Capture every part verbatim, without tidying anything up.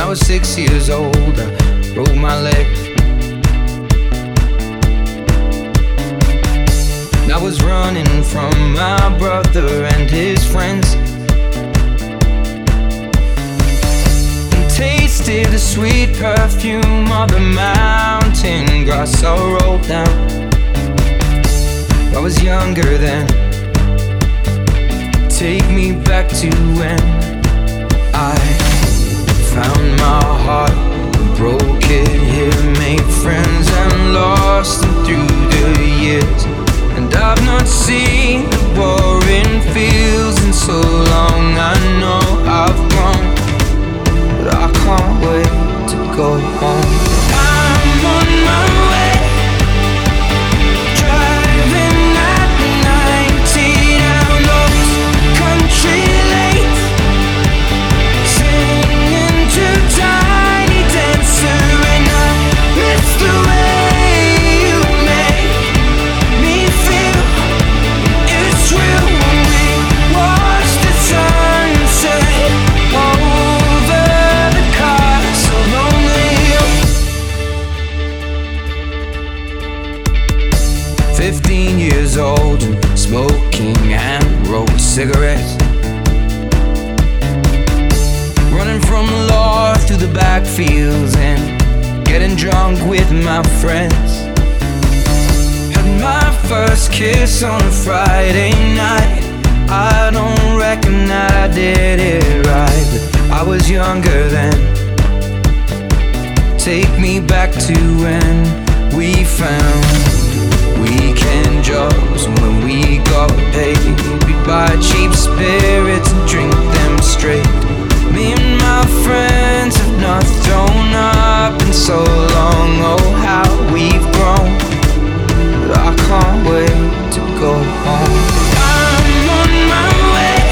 I was six years old, I broke my leg. I was running from my brother and his friends, and tasted the sweet perfume of the mountain grass I rolled down. I was younger then. Take me back to when I found my heart, broke it here, made friends and lost them through the years. And I've not seen the boring fields in so long. I know I've grown, but I can't wait to go home. I'm on my way, driving at ninety down those country lanes, singing to Tiny Dancer, and I miss the way you make me feel. It's real when we watch the sunset over the castle lonely hill. Fifteen years old and smoking hand-rolled cigarettes, running from the law through the backfields and getting drunk with my friends. Had my first kiss on a Friday night. I don't reckon that I did it right, but I was younger then. Take me back to when we found weekend jobs, and when we got paid, we'd buy cheap spirits and drink them straight. Me and my friends have not thrown up in so long. Oh, how we've grown, but I can't wait to go home. I'm on my way,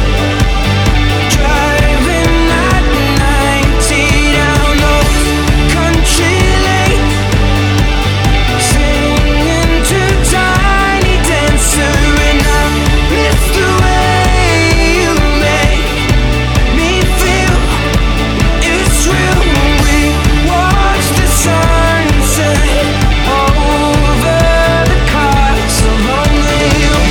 driving at ninety down those country lanes, singing to Tiny Dancer, and I miss the way you make me feel. It's real when we watch the sunset over the castle lonely hill.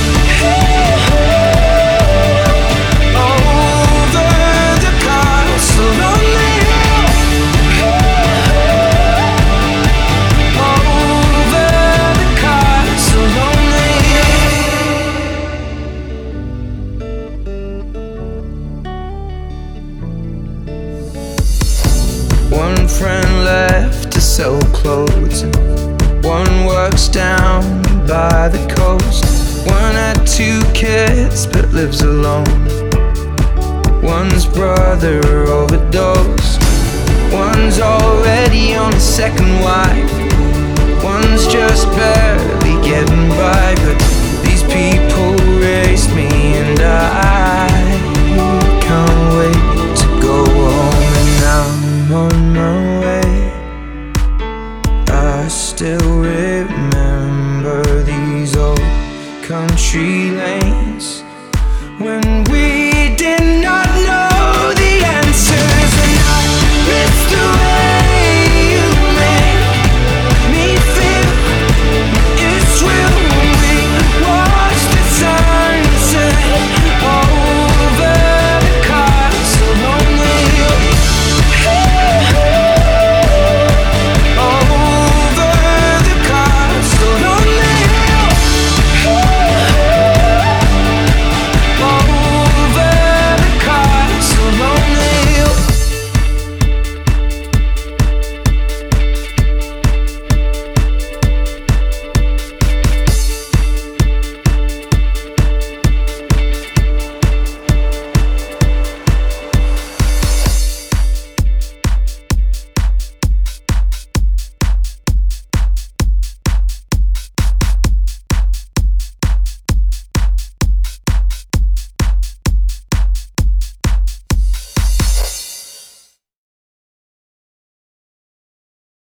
Over the castle lonely hill. Over the castle lonely hill. One friend left to sell clothes, and one works down by the coast. One had two kids but lives alone. One's brother overdosed. One's already on a second wife. One's just barely getting by, but